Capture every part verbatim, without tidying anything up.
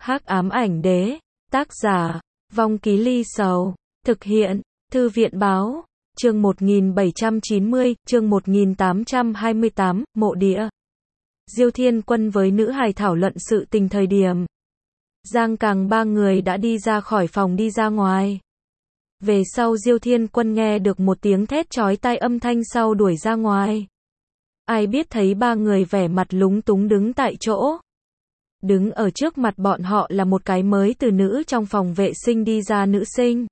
Hắc ám ảnh đế, tác giả, Vong Ký Ly Sầu, thực hiện, Thư viện báo, chương một nghìn bảy trăm chín mươi, chương một nghìn tám trăm hai mươi tám, mộ địa. Diêu Thiên Quân với nữ hài thảo luận sự tình thời điểm. Giang Càng ba người đã đi ra khỏi phòng đi ra ngoài. Về sau Diêu Thiên Quân nghe được một tiếng thét chói tai âm thanh sau đuổi ra ngoài. Ai biết thấy ba người vẻ mặt lúng túng đứng tại chỗ. Đứng ở trước mặt bọn họ là một cái mới từ nữ trong phòng vệ sinh đi ra nữ sinh.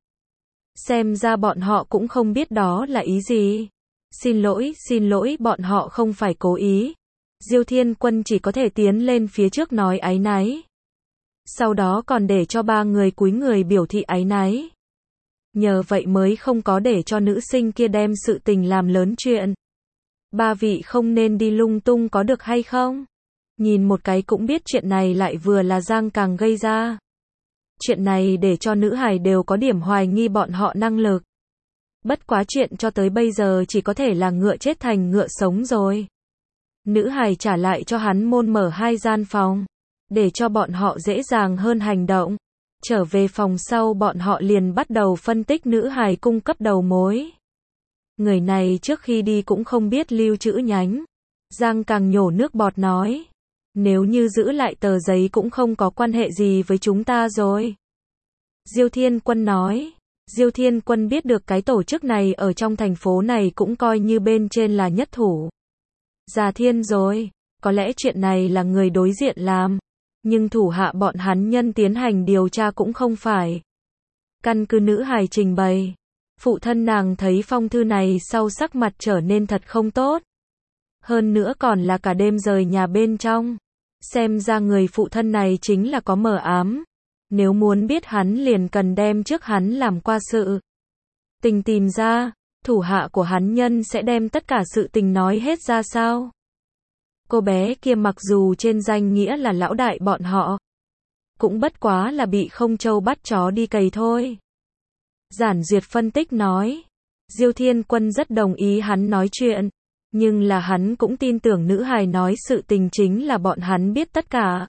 Xem ra bọn họ cũng không biết đó là ý gì. Xin lỗi, xin lỗi, bọn họ không phải cố ý. Diêu Thiên Quân chỉ có thể tiến lên phía trước nói áy náy. Sau đó còn để cho ba người cúi người biểu thị áy náy. Nhờ vậy mới không có để cho nữ sinh kia đem sự tình làm lớn chuyện. Ba vị không nên đi lung tung có được hay không? Nhìn một cái cũng biết chuyện này lại vừa là Giang Càng gây ra. Chuyện này để cho nữ hài đều có điểm hoài nghi bọn họ năng lực. Bất quá chuyện cho tới bây giờ chỉ có thể là ngựa chết thành ngựa sống rồi. Nữ hài trả lại cho hắn môn mở hai gian phòng, để cho bọn họ dễ dàng hơn hành động. Trở về phòng sau bọn họ liền bắt đầu phân tích nữ hài cung cấp đầu mối. Người này trước khi đi cũng không biết lưu trữ nhánh. Giang Càng nhổ nước bọt nói. Nếu như giữ lại tờ giấy cũng không có quan hệ gì với chúng ta rồi. Diêu Thiên Quân nói. Diêu Thiên Quân biết được cái tổ chức này ở trong thành phố này cũng coi như bên trên là nhất thủ. Già thiên rồi, có lẽ chuyện này là người đối diện làm. Nhưng thủ hạ bọn hắn nhân tiến hành điều tra cũng không phải. Căn cứ nữ hài trình bày. Phụ thân nàng thấy phong thư này sau sắc mặt trở nên thật không tốt. Hơn nữa còn là cả đêm rời nhà bên trong. Xem ra người phụ thân này chính là có mờ ám. Nếu muốn biết hắn liền cần đem trước hắn làm qua sự tình tìm ra. Thủ hạ của hắn nhân sẽ đem tất cả sự tình nói hết ra sao. Cô bé kia mặc dù trên danh nghĩa là lão đại bọn họ, cũng bất quá là bị không trâu bắt chó đi cày thôi. Giản Duyệt phân tích nói. Diêu Thiên Quân rất đồng ý hắn nói chuyện. Nhưng là hắn cũng tin tưởng nữ hài nói sự tình chính là bọn hắn biết tất cả.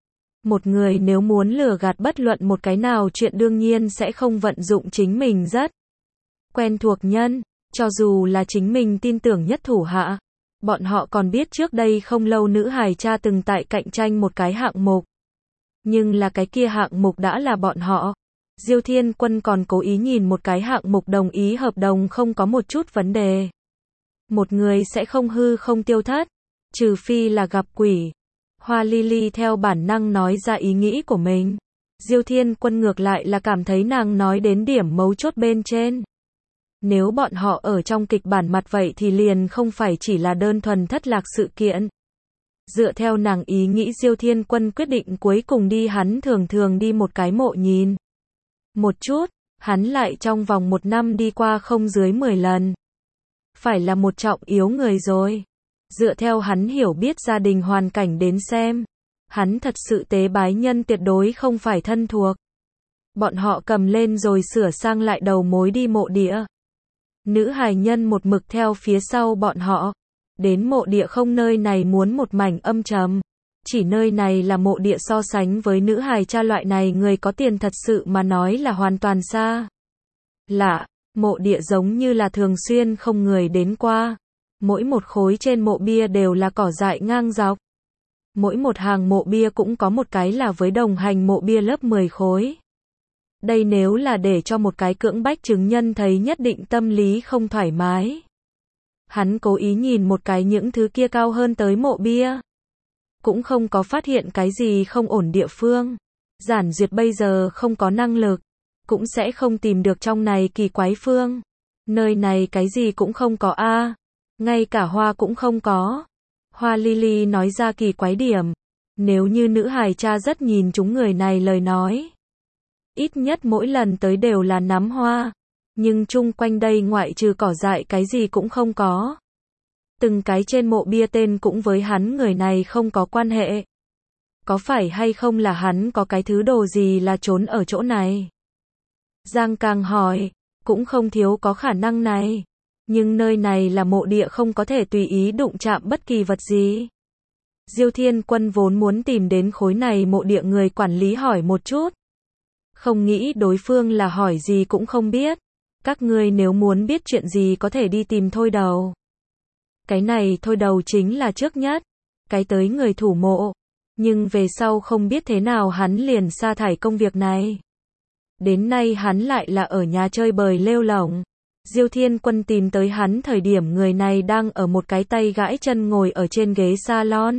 Một người nếu muốn lừa gạt bất luận một cái nào chuyện đương nhiên sẽ không vận dụng chính mình rất quen thuộc nhân, cho dù là chính mình tin tưởng nhất thủ hạ. Bọn họ còn biết trước đây không lâu nữ hài cha từng tại cạnh tranh một cái hạng mục. Nhưng là cái kia hạng mục đã là bọn họ. Diêu Thiên Quân còn cố ý nhìn một cái hạng mục đồng ý hợp đồng không có một chút vấn đề. Một người sẽ không hư không tiêu thất, trừ phi là gặp quỷ. Hoa Lily theo bản năng nói ra ý nghĩ của mình. Diêu Thiên Quân ngược lại là cảm thấy nàng nói đến điểm mấu chốt bên trên. Nếu bọn họ ở trong kịch bản mặt vậy thì liền không phải chỉ là đơn thuần thất lạc sự kiện. Dựa theo nàng ý nghĩ Diêu Thiên Quân quyết định cuối cùng đi hắn thường thường đi một cái mộ nhìn. Một chút, hắn lại trong vòng một năm đi qua không dưới mười lần. Phải là một trọng yếu người rồi. Dựa theo hắn hiểu biết gia đình hoàn cảnh đến xem. Hắn thật sự tế bái nhân tuyệt đối không phải thân thuộc. Bọn họ cầm lên rồi sửa sang lại đầu mối đi mộ địa. Nữ hài nhân một mực theo phía sau bọn họ. Đến mộ địa không nơi này muốn một mảnh âm trầm. Chỉ nơi này là mộ địa so sánh với nữ hài cha loại này người có tiền thật sự mà nói là hoàn toàn xa. Lạ, mộ địa giống như là thường xuyên không người đến qua. Mỗi một khối trên mộ bia đều là cỏ dại ngang dọc. Mỗi một hàng mộ bia cũng có một cái là với đồng hành mộ bia lớp mười khối. Đây nếu là để cho một cái cưỡng bách chứng nhân thấy nhất định tâm lý không thoải mái. Hắn cố ý nhìn một cái những thứ kia cao hơn tới mộ bia. Cũng không có phát hiện cái gì không ổn địa phương. Giản Duyệt bây giờ không có năng lực. Cũng sẽ không tìm được trong này kỳ quái phương. Nơi này cái gì cũng không có a à. Ngay cả hoa cũng không có. Hoa Lily nói ra kỳ quái điểm. Nếu như nữ hài cha rất nhìn chúng người này lời nói. Ít nhất mỗi lần tới đều là nắm hoa. Nhưng chung quanh đây ngoại trừ cỏ dại cái gì cũng không có. Từng cái trên mộ bia tên cũng với hắn người này không có quan hệ. Có phải hay không là hắn có cái thứ đồ gì là trốn ở chỗ này? Giang Càng hỏi, cũng không thiếu có khả năng này. Nhưng nơi này là mộ địa không có thể tùy ý đụng chạm bất kỳ vật gì. Diêu Thiên Quân vốn muốn tìm đến khối này mộ địa người quản lý hỏi một chút. Không nghĩ đối phương là hỏi gì cũng không biết. Các ngươi nếu muốn biết chuyện gì có thể đi tìm Thôi Đầu. Cái này Thôi Đầu chính là trước nhất. Cái tới người thủ mộ. Nhưng về sau không biết thế nào hắn liền sa thải công việc này. Đến nay hắn lại là ở nhà chơi bời lêu lổng. Diêu Thiên Quân tìm tới hắn thời điểm người này đang ở một cái tay gãi chân ngồi ở trên ghế salon.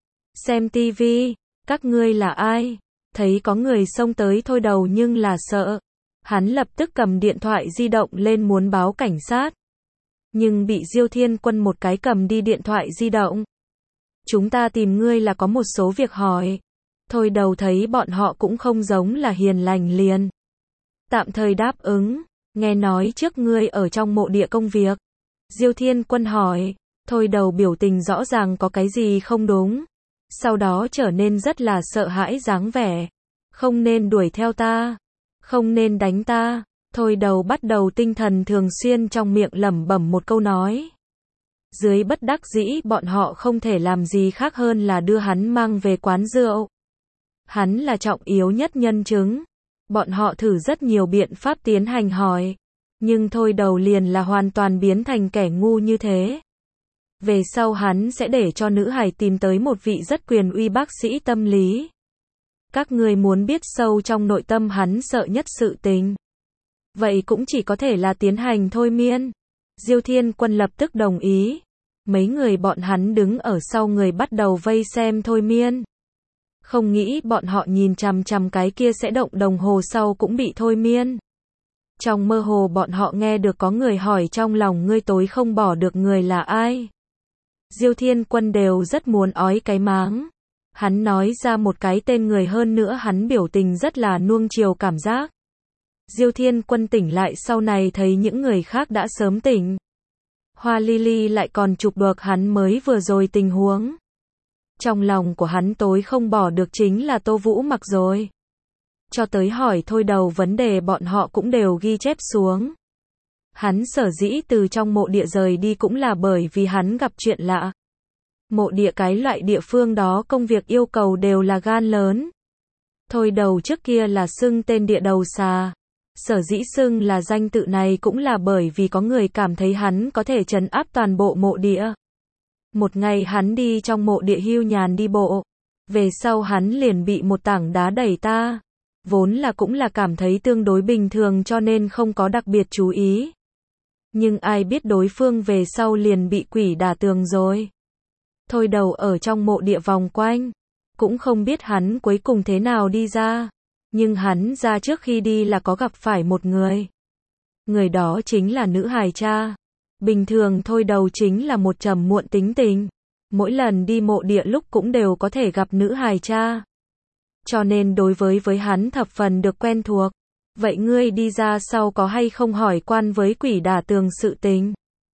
Xem tivi, các ngươi là ai? Thấy có người xông tới Thôi Đầu nhưng là sợ. Hắn lập tức cầm điện thoại di động lên muốn báo cảnh sát. Nhưng bị Diêu Thiên Quân một cái cầm đi điện thoại di động. Chúng ta tìm ngươi là có một số việc hỏi. Thôi Đầu thấy bọn họ cũng không giống là hiền lành liền. Tạm thời đáp ứng. Nghe nói trước ngươi ở trong mộ địa công việc. Diêu Thiên Quân hỏi. Thôi Đầu biểu tình rõ ràng có cái gì không đúng. Sau đó trở nên rất là sợ hãi dáng vẻ. Không nên đuổi theo ta. Không nên đánh ta. Thôi Đầu bắt đầu tinh thần thường xuyên trong miệng lẩm bẩm một câu nói. Dưới bất đắc dĩ bọn họ không thể làm gì khác hơn là đưa hắn mang về quán rượu. Hắn là trọng yếu nhất nhân chứng. Bọn họ thử rất nhiều biện pháp tiến hành hỏi. Nhưng Thôi Đầu liền là hoàn toàn biến thành kẻ ngu như thế. Về sau hắn sẽ để cho nữ hài tìm tới một vị rất quyền uy bác sĩ tâm lý. Các người muốn biết sâu trong nội tâm hắn sợ nhất sự tình. Vậy cũng chỉ có thể là tiến hành thôi miên. Diêu Thiên Quân lập tức đồng ý. Mấy người bọn hắn đứng ở sau người bắt đầu vây xem thôi miên. Không nghĩ bọn họ nhìn chằm chằm cái kia sẽ động đồng hồ sau cũng bị thôi miên. Trong mơ hồ bọn họ nghe được có người hỏi trong lòng ngươi tối không bỏ được người là ai. Diêu Thiên Quân đều rất muốn ói cái máng. Hắn nói ra một cái tên người hơn nữa hắn biểu tình rất là nuông chiều cảm giác. Diêu Thiên Quân tỉnh lại sau này thấy những người khác đã sớm tỉnh. Hoa Lily lại còn chụp được hắn mới vừa rồi tình huống. Trong lòng của hắn tối không bỏ được chính là Tô Vũ Mặc rồi. Cho tới hỏi Thôi Đầu vấn đề bọn họ cũng đều ghi chép xuống. Hắn sở dĩ từ trong mộ địa rời đi cũng là bởi vì hắn gặp chuyện lạ. Mộ địa cái loại địa phương đó công việc yêu cầu đều là gan lớn. Thôi Đầu trước kia là xưng tên địa đầu xà. Sở dĩ xưng là danh tự này cũng là bởi vì có người cảm thấy hắn có thể trấn áp toàn bộ mộ địa. Một ngày hắn đi trong mộ địa hưu nhàn đi bộ. Về sau hắn liền bị một tảng đá đẩy ta. Vốn là cũng là cảm thấy tương đối bình thường cho nên không có đặc biệt chú ý. Nhưng ai biết đối phương về sau liền bị quỷ đả tường rồi. Thôi Đầu ở trong mộ địa vòng quanh. Cũng không biết hắn cuối cùng thế nào đi ra. Nhưng hắn ra trước khi đi là có gặp phải một người. Người đó chính là nữ hài cha. Bình thường Thôi Đầu chính là một trầm muộn tính tình. Mỗi lần đi mộ địa lúc cũng đều có thể gặp nữ hài cha. Cho nên đối với với hắn thập phần được quen thuộc. Vậy ngươi đi ra sau có hay không hỏi quan với quỷ đả tường sự tình?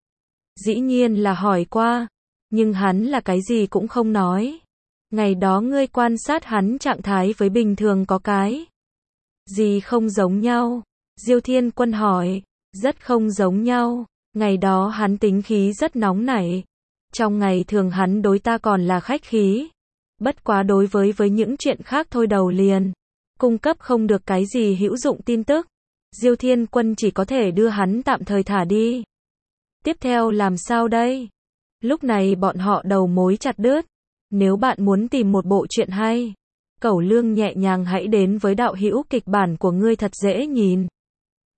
Dĩ nhiên là hỏi qua. Nhưng hắn là cái gì cũng không nói. Ngày đó ngươi quan sát hắn trạng thái với bình thường có cái gì không giống nhau? Diêu Thiên Quân hỏi. Rất không giống nhau. Ngày đó hắn tính khí rất nóng nảy. Trong ngày thường hắn đối ta còn là khách khí. Bất quá đối với với những chuyện khác Thôi Đầu liền cung cấp không được cái gì hữu dụng tin tức. Diêu Thiên Quân chỉ có thể đưa hắn tạm thời thả đi. Tiếp theo làm sao đây? Lúc này bọn họ đầu mối chặt đứt. Nếu bạn muốn tìm một bộ truyện hay, Cẩu Lương nhẹ nhàng hãy đến với đạo hữu kịch bản của ngươi thật dễ nhìn.